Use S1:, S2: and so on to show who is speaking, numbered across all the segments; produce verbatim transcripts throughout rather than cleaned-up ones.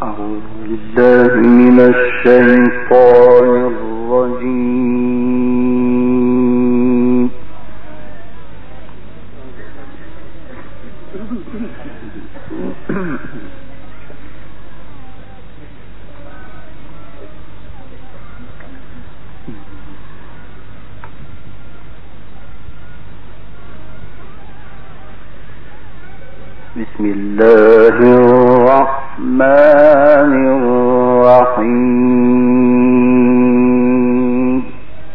S1: بسم الله الرحمن الرحيم.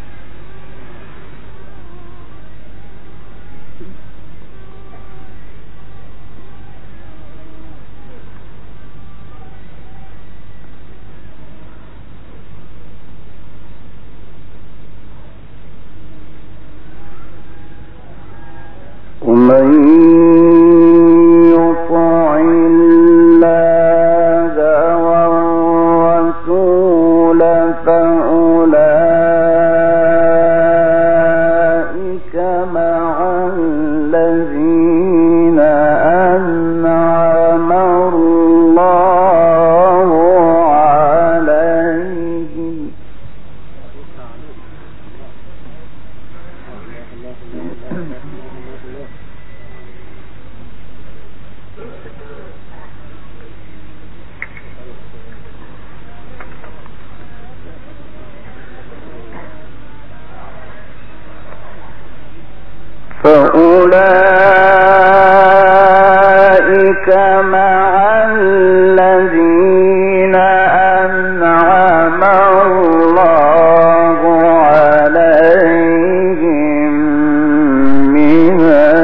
S1: ومن فأولئك مع الذين أنعم الله عليهم من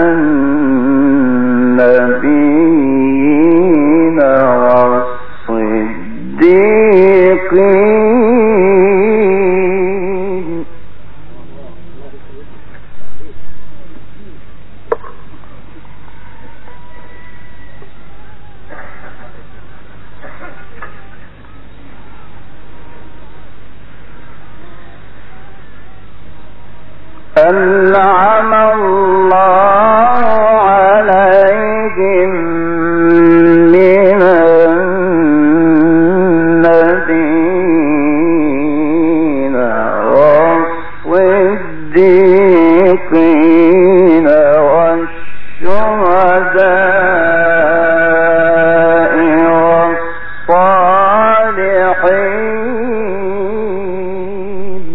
S1: النبيين والصديقين. أنعم الله عليهم من النبيين والصديقين والشهداء والصالحين.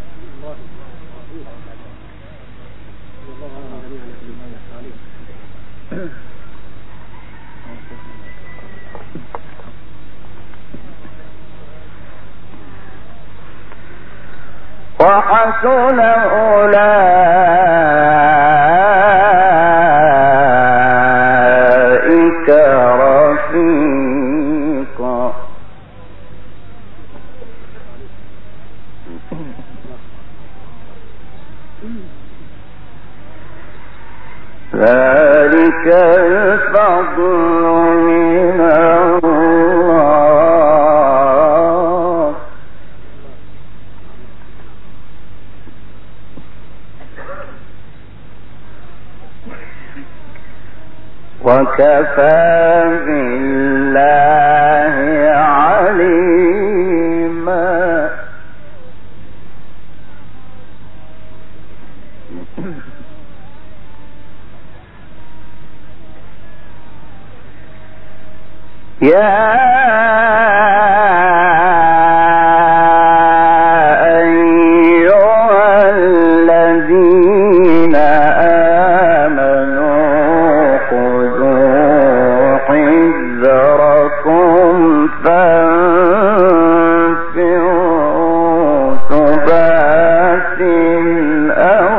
S1: وحسن أولئك رفيقا. ذلك الفضل من الله. وكفى بالله عليما. يا أيها الذين آمنوا خذوا حذركم فانفروا ثبات أو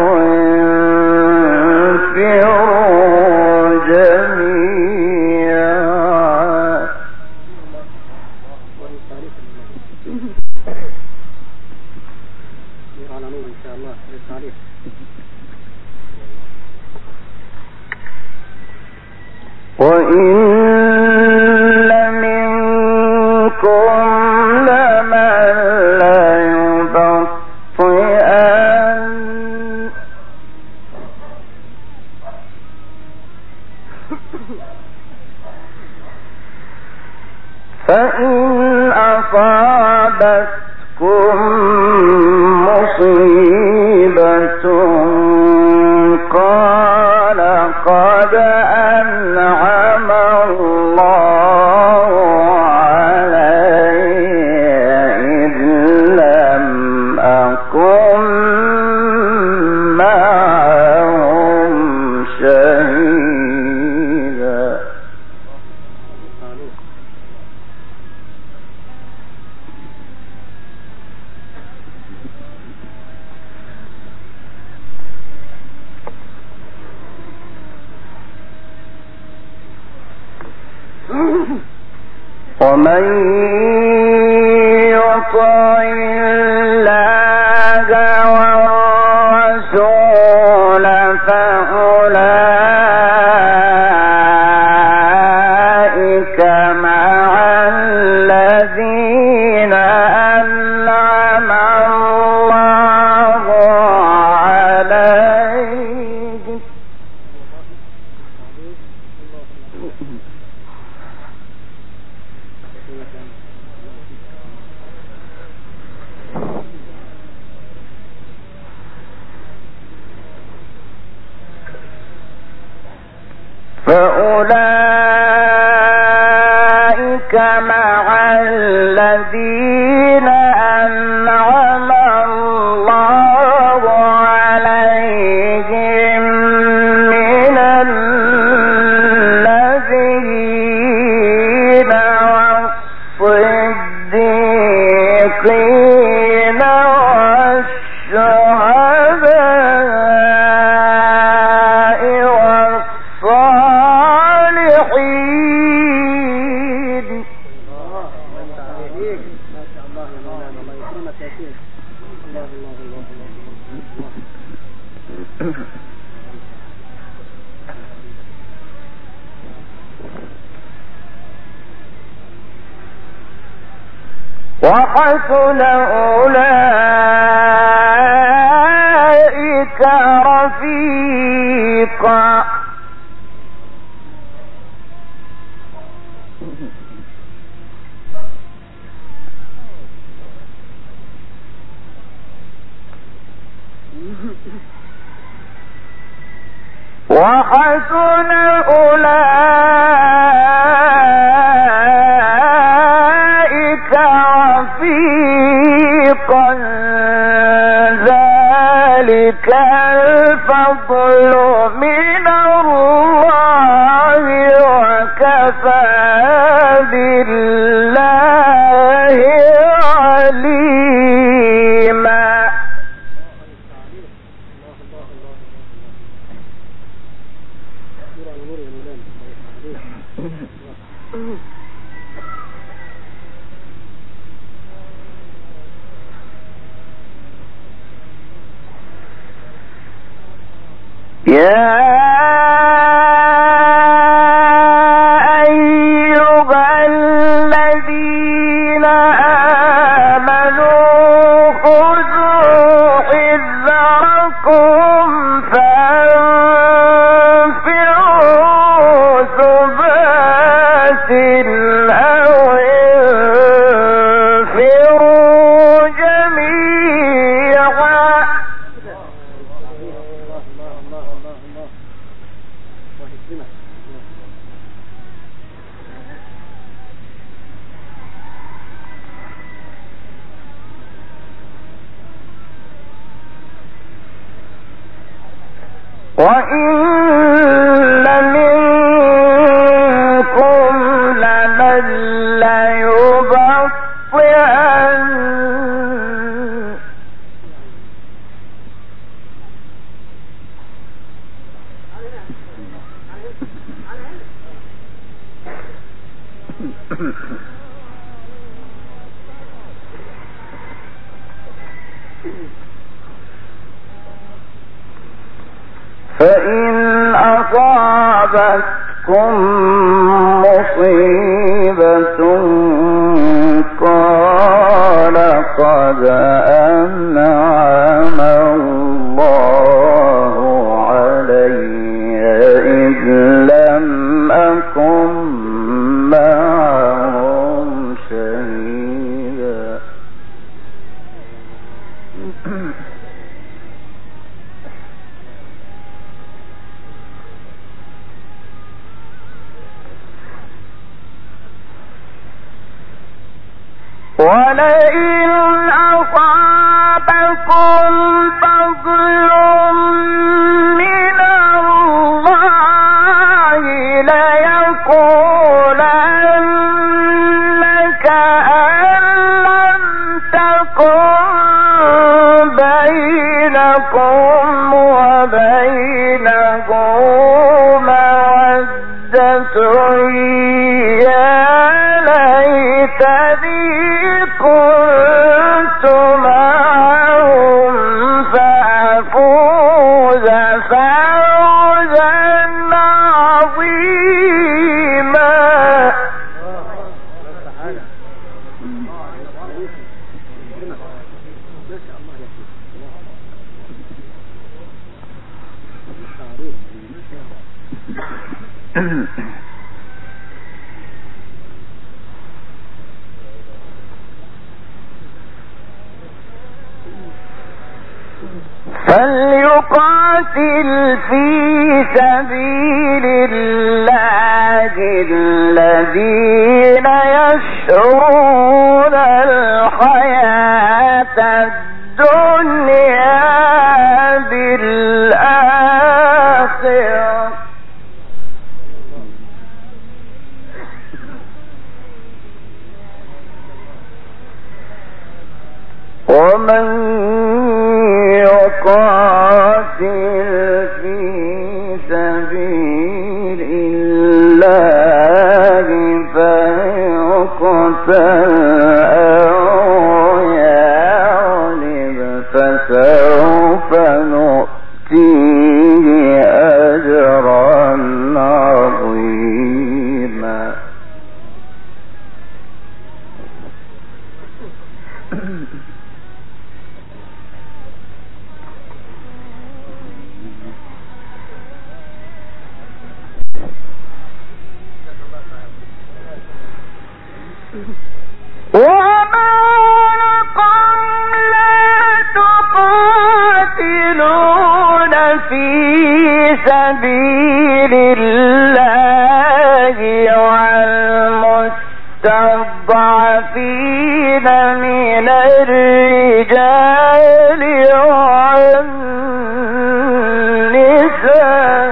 S1: انفروا جميعا. وإن منكم لمن ليبطئن فإن أصابتكم مصيبة قال قد أنعم الله علي إذ لم أكن معهم شهيدا. ومن يطع الله والرسول فأولئك مع الذين أنعم الله عليهم فأولئك مع الذين أنعم الله عليهم من النبيين والصديقين والشهداء والصالحين. وحسن أولئك رفيقا. وحسن أولئك رفيقا ذلك الفضل من الله وكفى بالله عليما. يا أيها الذين آمنوا خذوا حذركم فانفروا ثبات أو انفروا جميعا. وإن منكم لمن ليبطئن فإن أصابتكم مصيبة قال قد أنعم الله علي إذ لم أكن معهم ولئن أصابكم فضل من الله ليقولن كأن لم تكن بينكم وبينه مودة يا ليتني كنت معهم فأفوز فوزا عظيما. فليقاتل في سبيل الله الذين يشرون الحياة الدنيا بالآخرة ومن يقاتل في سبيل الله فيقتل أو يغلب فسوف نؤتيه أجرا عظيما. وما لكم لا تقاتلون في سبيل الله والمستضعفين من الرجال والنساء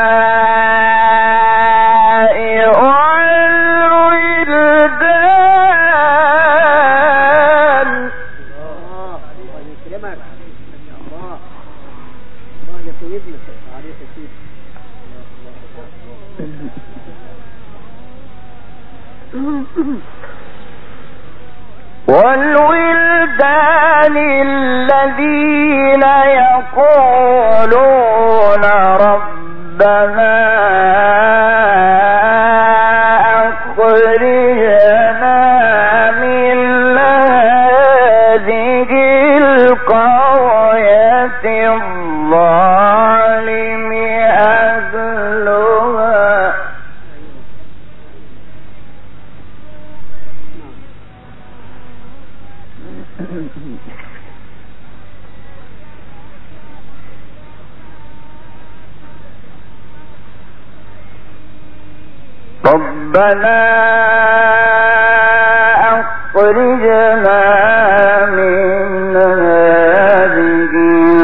S1: والولدان الذين يقولون ربنا أخرجنا من هذه القرية الظالم أهلها ربنا أخرجنا من هذه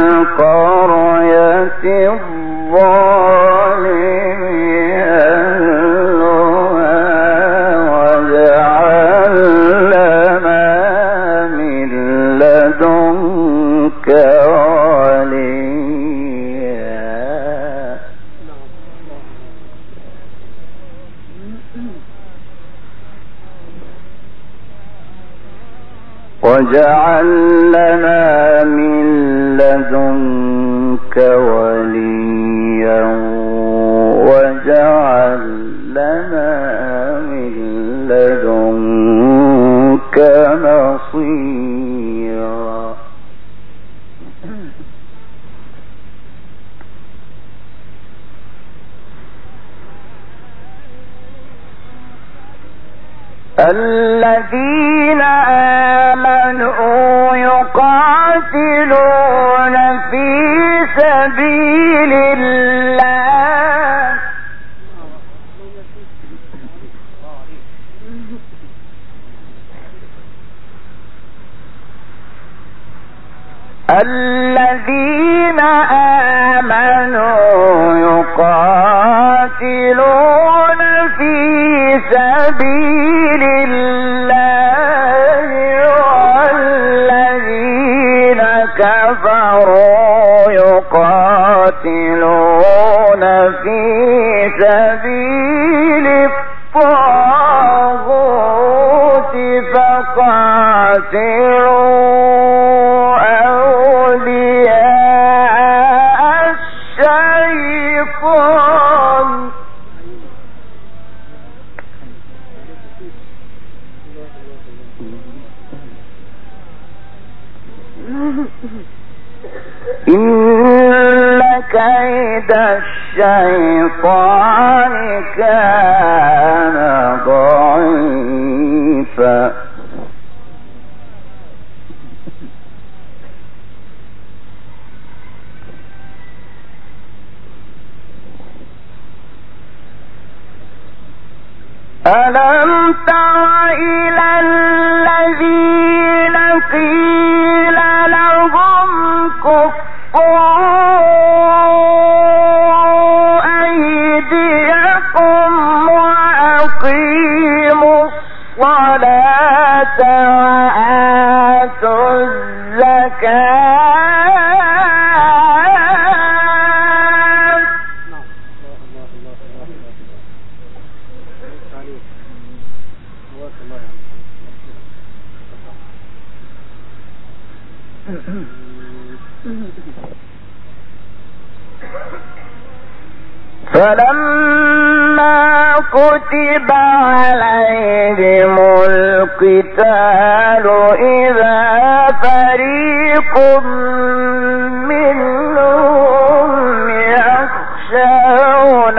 S1: القرية الظالم أهلها واجعل لنا من لدنك وليا. واجعل لنا من لدنك وليا واجعل لنا من لدنك نصيرا. الذين آمنوا يقاتلون في سبيل الله الذين آمنوا يقاتلون في سبيل الله والذين كفروا يقاتلون في سبيل الطاغوت فقاتلوا أولياء الشيطان إن كيد الشيطان كان ضعيفا ألم تر إلى الذين قيل لهم كفوا أيديكم وأقيموا الصلاة وآتوا الزكاة فلما كتب عليهم القتال إذا فريق منهم يخشون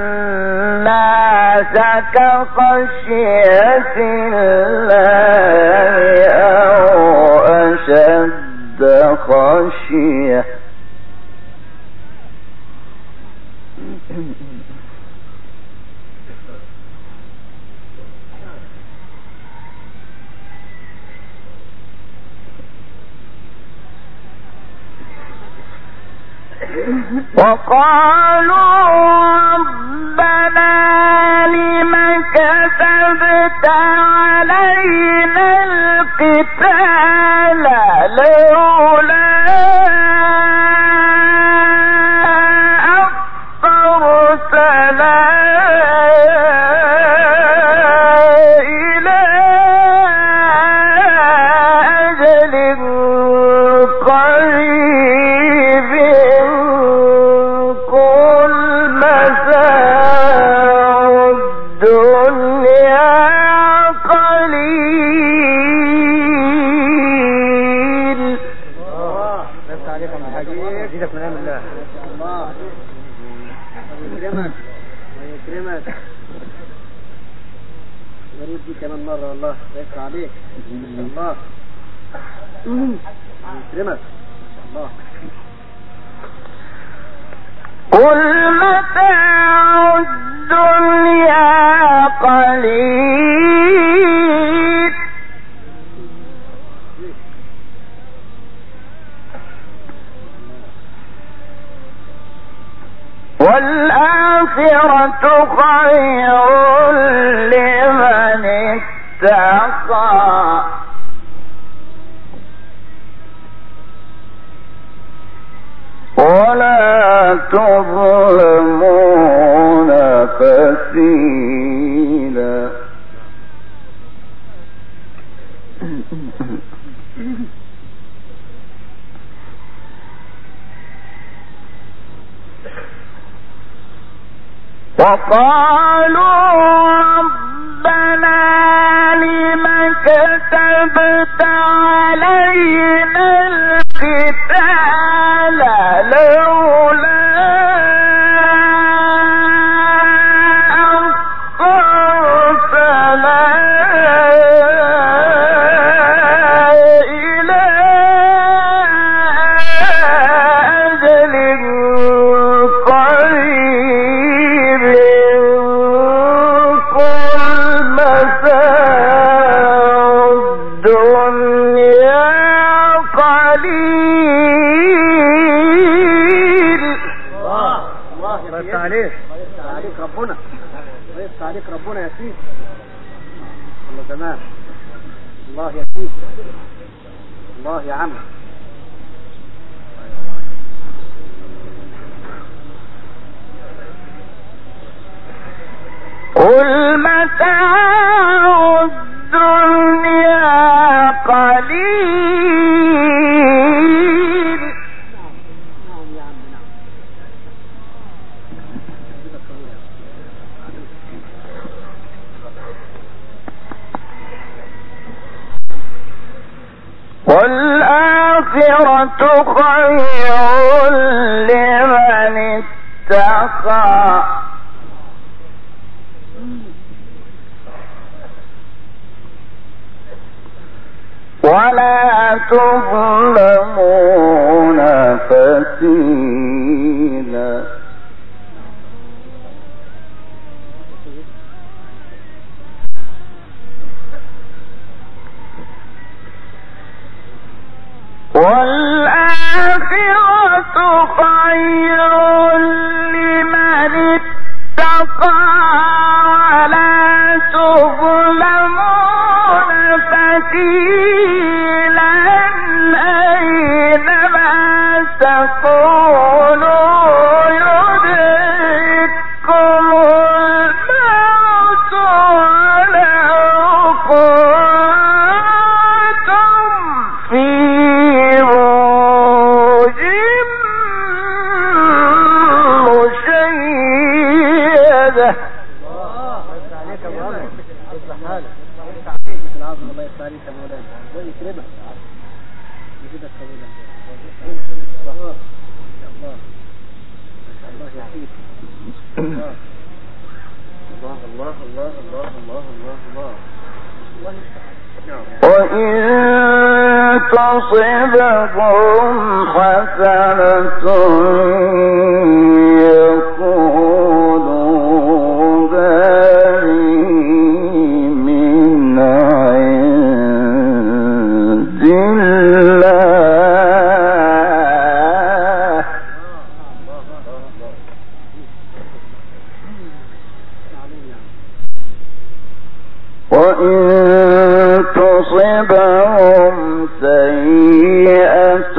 S1: الناس كخشية الله أو أشد خشية وقالوا ربنا لم كتبت علينا القتال لولا أخرتنا إلى أجل قريب قل متاع الدنيا قليل.
S2: بس عليك يا حاج يزيدك من امر الله. الله يكرمك ويكرمك وريد دي كمان مرة والله يكفر عليك الله يكرمك الله.
S1: قل متاع الدنيا قليل والآخرة خير لمن اتقى ولا تظلمون فتيلا. وقالوا ربنا لم كتبت علينا القتال لولا أخرتنا إلى أجل قريب قل متاع الدنيا
S2: الله يا سيدي، الله يا عم.
S1: قل متاع الدنيا قليل
S2: نعم يا عم، نعم.
S1: والآخرة خير لمن اتقى ولا تظلمون فتيلا. والآخرة خير لمن اتقى ولا تظلمون فتيلا. أينما تكونوا يدرككم الموت ولو كنتم في بروج مشيدة.
S2: الله عليك يا مولانا، اصلح حالك. مثل العظم، الله يفتح عليك يا مولانا، الله يكرمك يزيدك قبولا. الله الله الله يا سيدي. الله الله الله الله الله الله الله الله يفتح.
S1: وإن تصبهم حسنة يقولوا هذه من عند الله وإن تصبهم سيئة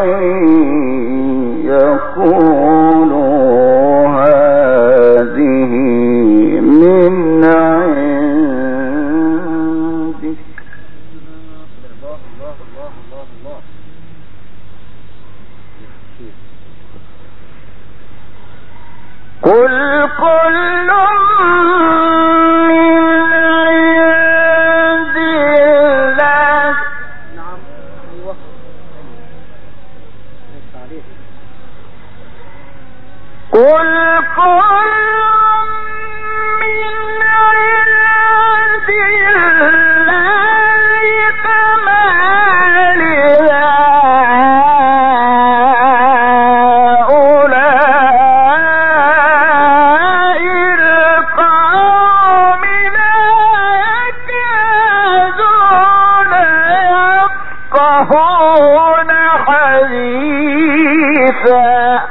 S1: يقولوا هذه من عندك قل كل قل كل من عند الله فما لهؤلاء القوم لا يكادون يفقهون حديثا.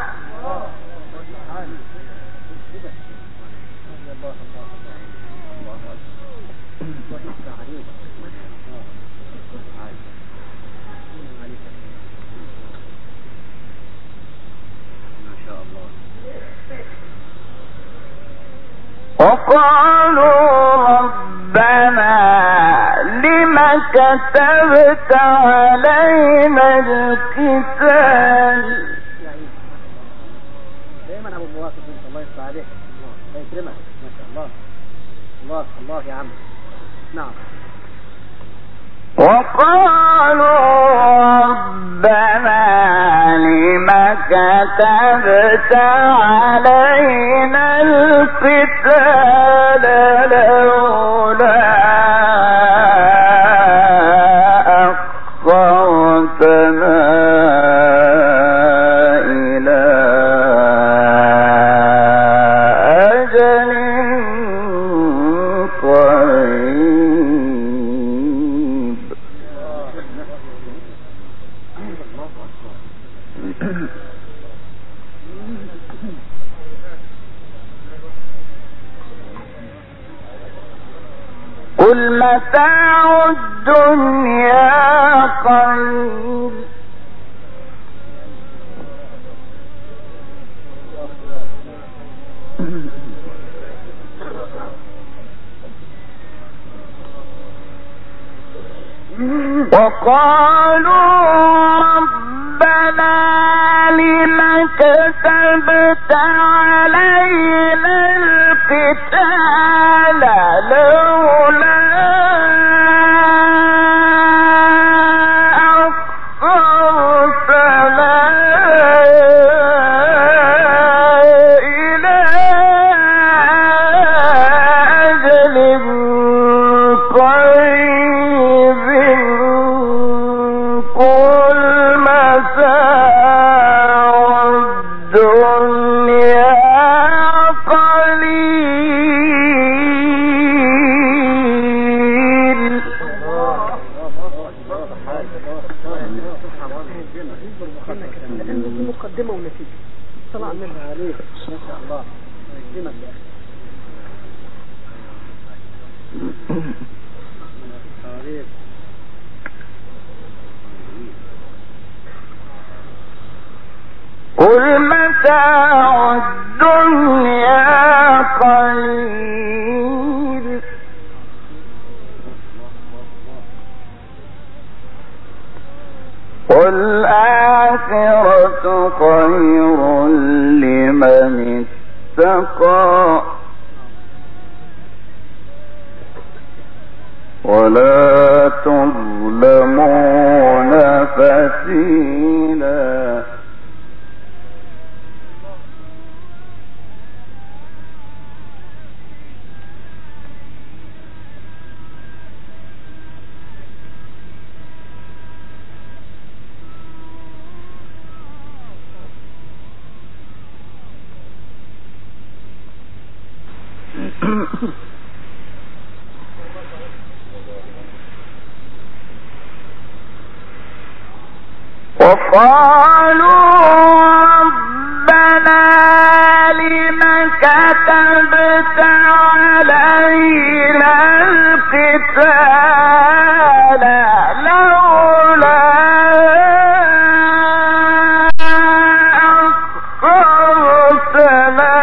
S1: وقالوا ربنا لم كتبت علينا القتال.
S2: دايما ابو مواقف انت، الله يفتح عليك، الله يكرمك، ما شاء الله. الله الله يا عم. نعم.
S1: وقالوا ربنا لم كتبت علينا القتال لولا أخرتنا إلى أجل قريب. متاع الدنيا قليل وقالوا ربنا لم كتبت علينا القتال لولا أخرتنا إلى أجل قريب قل متاع الدنيا قليل.
S2: مقدمة ونتيجة طلع منها عليك ما شاء الله يكرمك يا أخي.
S1: قل متاع الدنيا قليل والآخرة خير لمن اتقى ولا تظلمون فتيلا. وقالوا ربنا لم كتبت علينا القتال لولا أخرتنا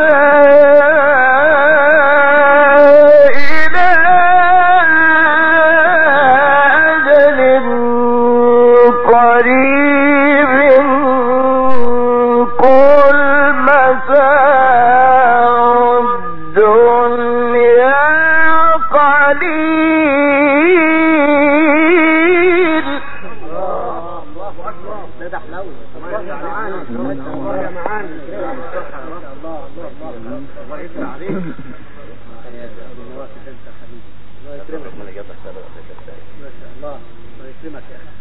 S1: إلى أجل قريب قل متاع الدنيا قليل.
S2: الله أكبر ده حلاوة الله معانا الله معانا الله الله الله يسمع عليك يا نواف انت حبيبي الله يكرمك ما جاب لك سبب ما شاء الله الله يكرمك يا اخي.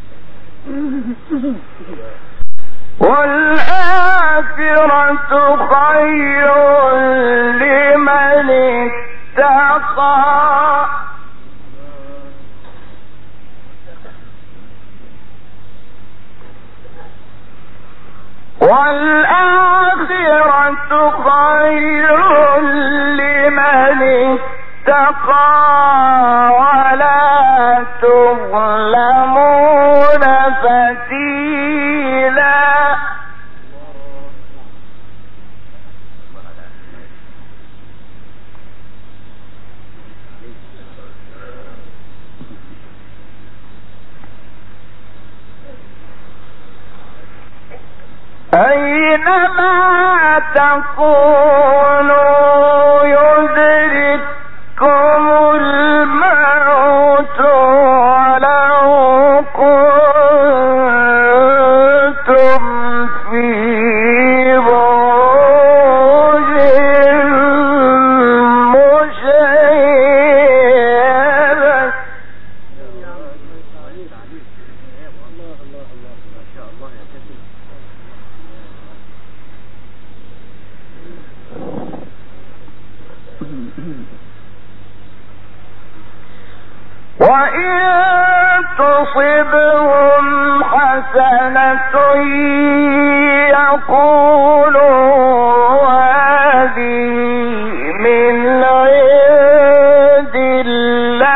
S1: والآخرة خير لمن اتقى والآخرة خير لمن اتقى ولا تظلمون فتيلا. أينما تكونوا يدرككم الموت ولو كنتم في بروج مشيدة. وإن تصبهم حسنة يقولوا هذه من عند الله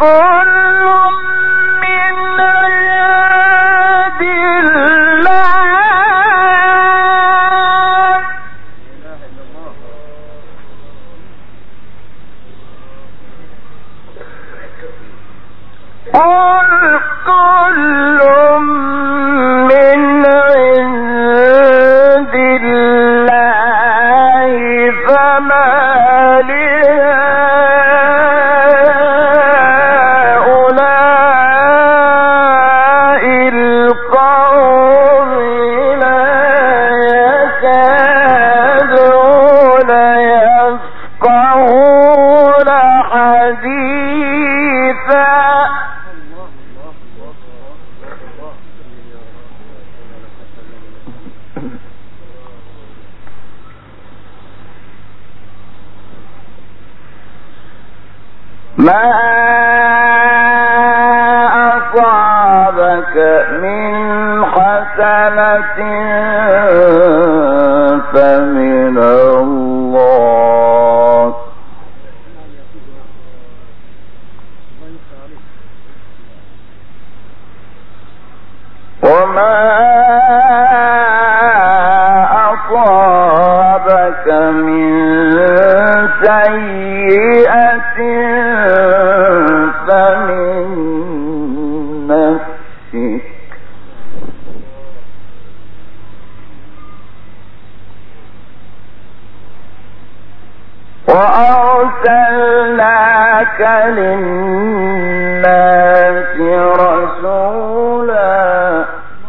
S1: ما أصابك من حسنة فمن الله وما أصابك من سيئة فمن نفسك وأرسلناك للناس رسولا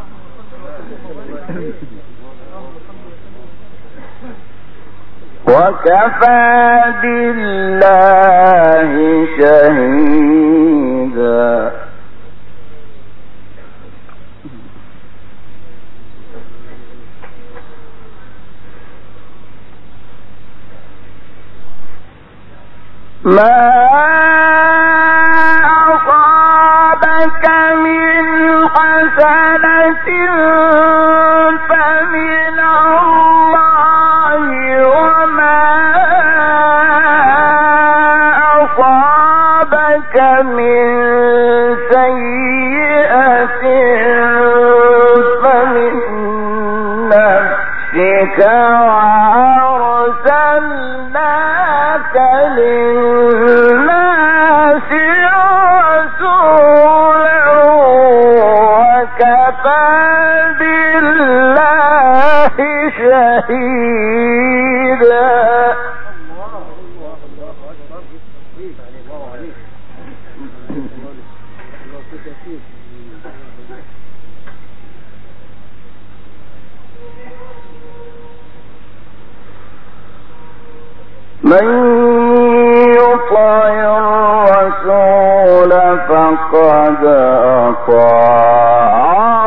S1: وكفى بالله شهيدا ما أصابك من حسنة فمن الله وما أصابك من سيئة فمن نفسك وأرسلناك للناس رسولا وكفى بالله شهيدا. من يطع الرسول فقد أطاع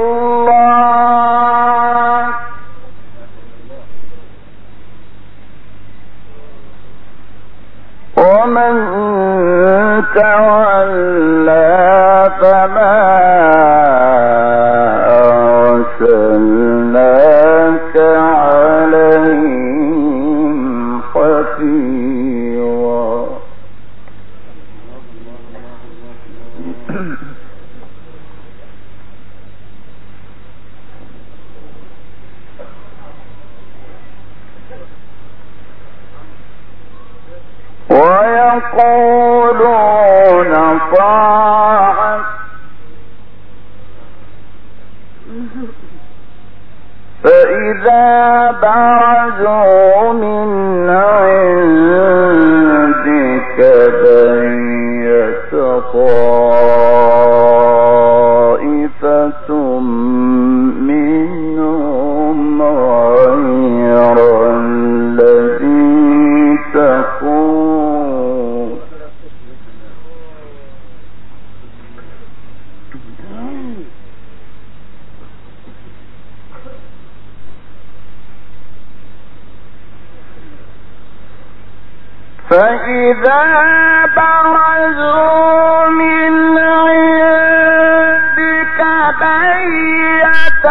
S1: الله ومن تولى فما أرسلناك عليهم حفيظا. ويقولون طاعة فإذا برزوا من عندك بيت طائفة منهم غير الذي تقول فإذا برزوا من عندك بيت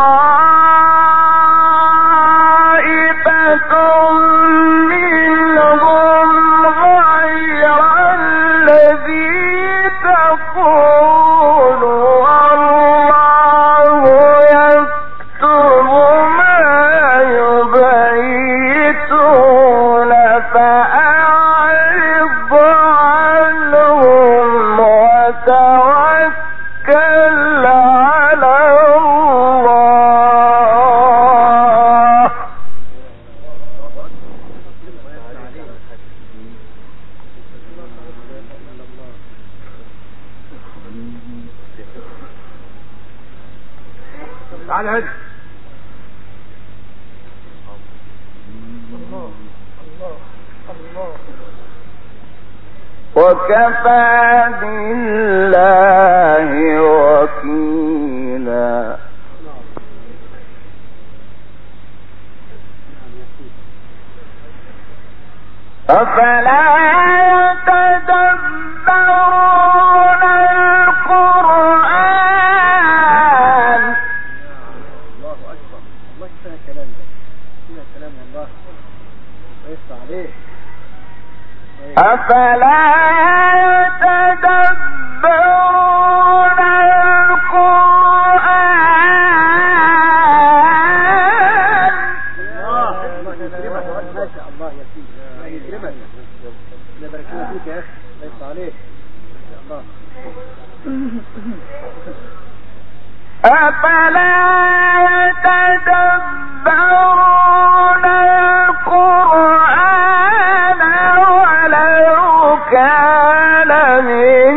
S1: طائفة منهم غير الذي
S2: تعال هدي. الله الله الله.
S1: وكفى بالله وكيلا. أفلا يتدبرون القرآن.
S2: الله أكبر. الله كفاية كلام ده، كفاية كلام والله ويفتح عليه.
S1: أفلا يتدبرون القرآن.
S2: الله يكرمك ما شاء الله يا سيدي، الله يكرمك، الله يبارك فيك يا أخي، الله يفتح عليك ما شاء الله.
S1: أفلا يتدبرون القرآن ولو كان من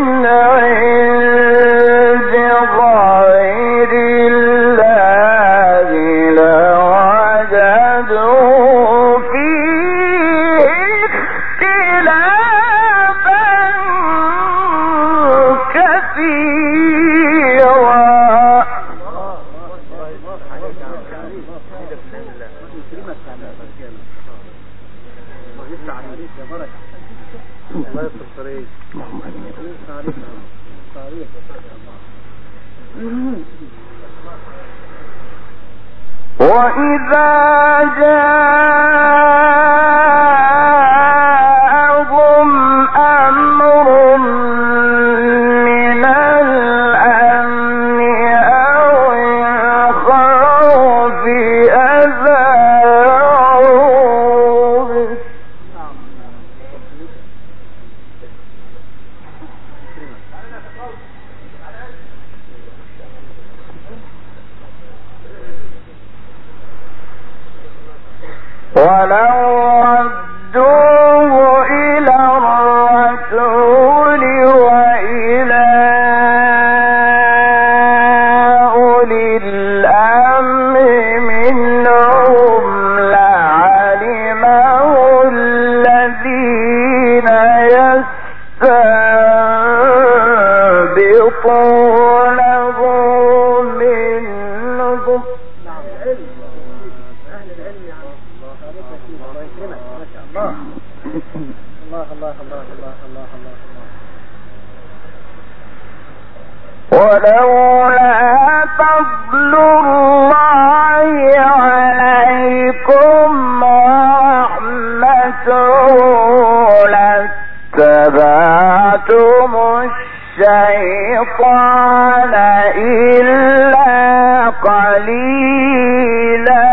S1: عند غير الله لوجدوا فيه اختلافا كثيرا. وإذا جاءهم أمر من الأمن أو الخوف أذاعوا به. ولو ردوه إلى الرسول وإلى أولي الأمر منهم لعلمه الذين يستنبطونه منهم.
S2: الله الله الله الله الله الله.
S1: ولولا فضل الله عليكم ورحمته لاتبعتم الشيطان إلا قليلا.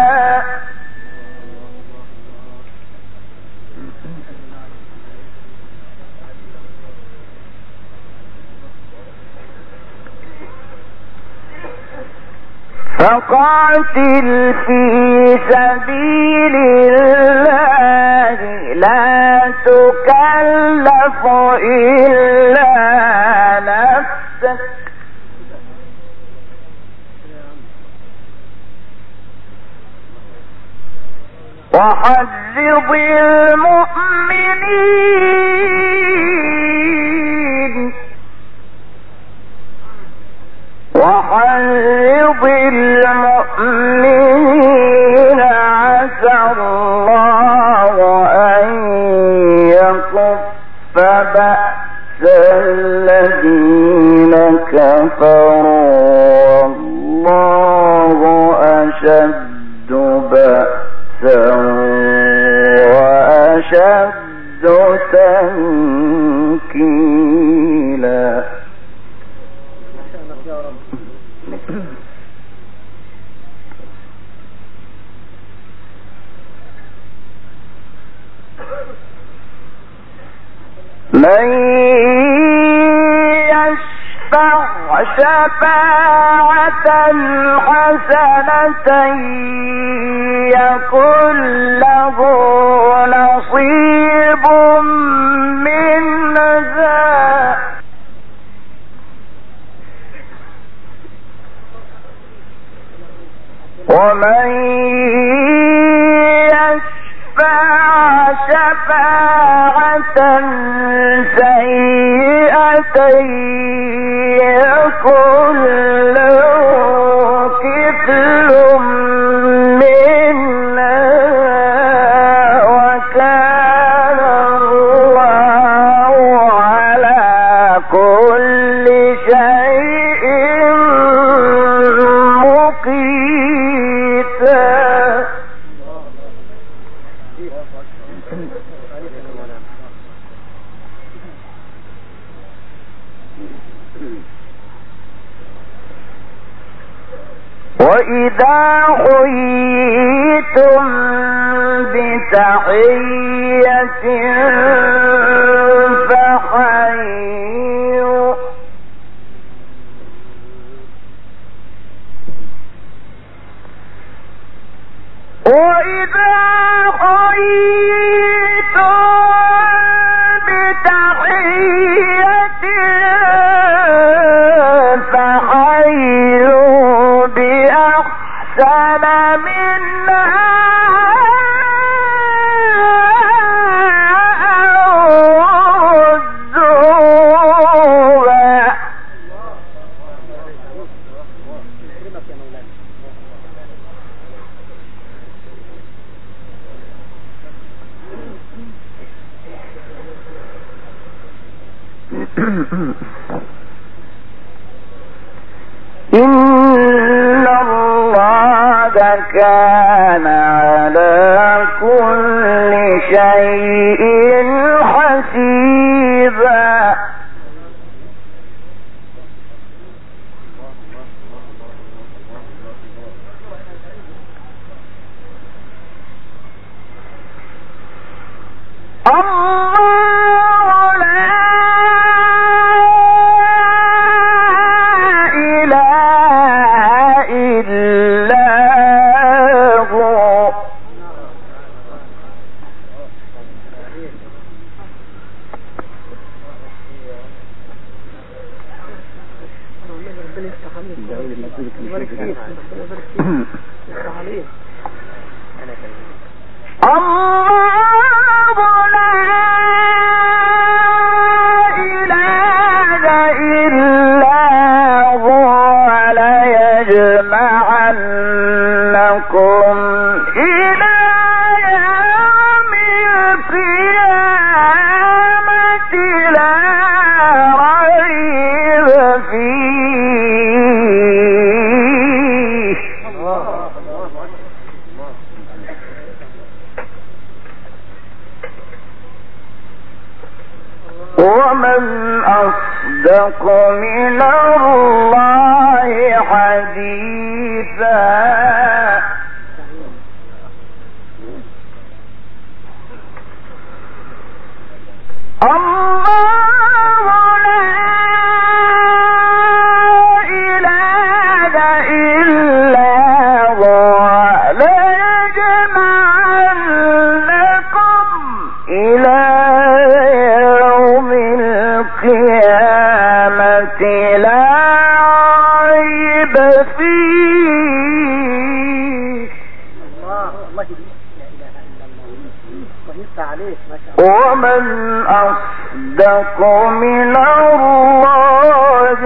S1: فقاتل في سبيل الله لا تكلف إلا نفسك وحرض المؤمنين وحرض المؤمنين عسى الله أن يكف بأس الذين كفروا والله أشد بأسا وأشد تنكيلا. من يشفع شفاعة حسنة يكن له نصيب منها ومن يشفع شفاعة سيئة يكن له كفل منها وكان الله على كل شيء مقيتا. وإذا حييتم بتحية فحيوا وإذا حييتم بتحية فحيوا بأحسن منها ردوها. إن الله كان على كل شيء حسيبا. ومن أصدق من الله حديثا. الله لا إله إلا هو ليجمعنكم إلى القيامة لا ريب فيه. ومن أصدق من الله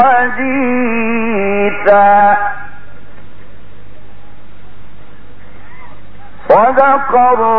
S1: حديثا. صدق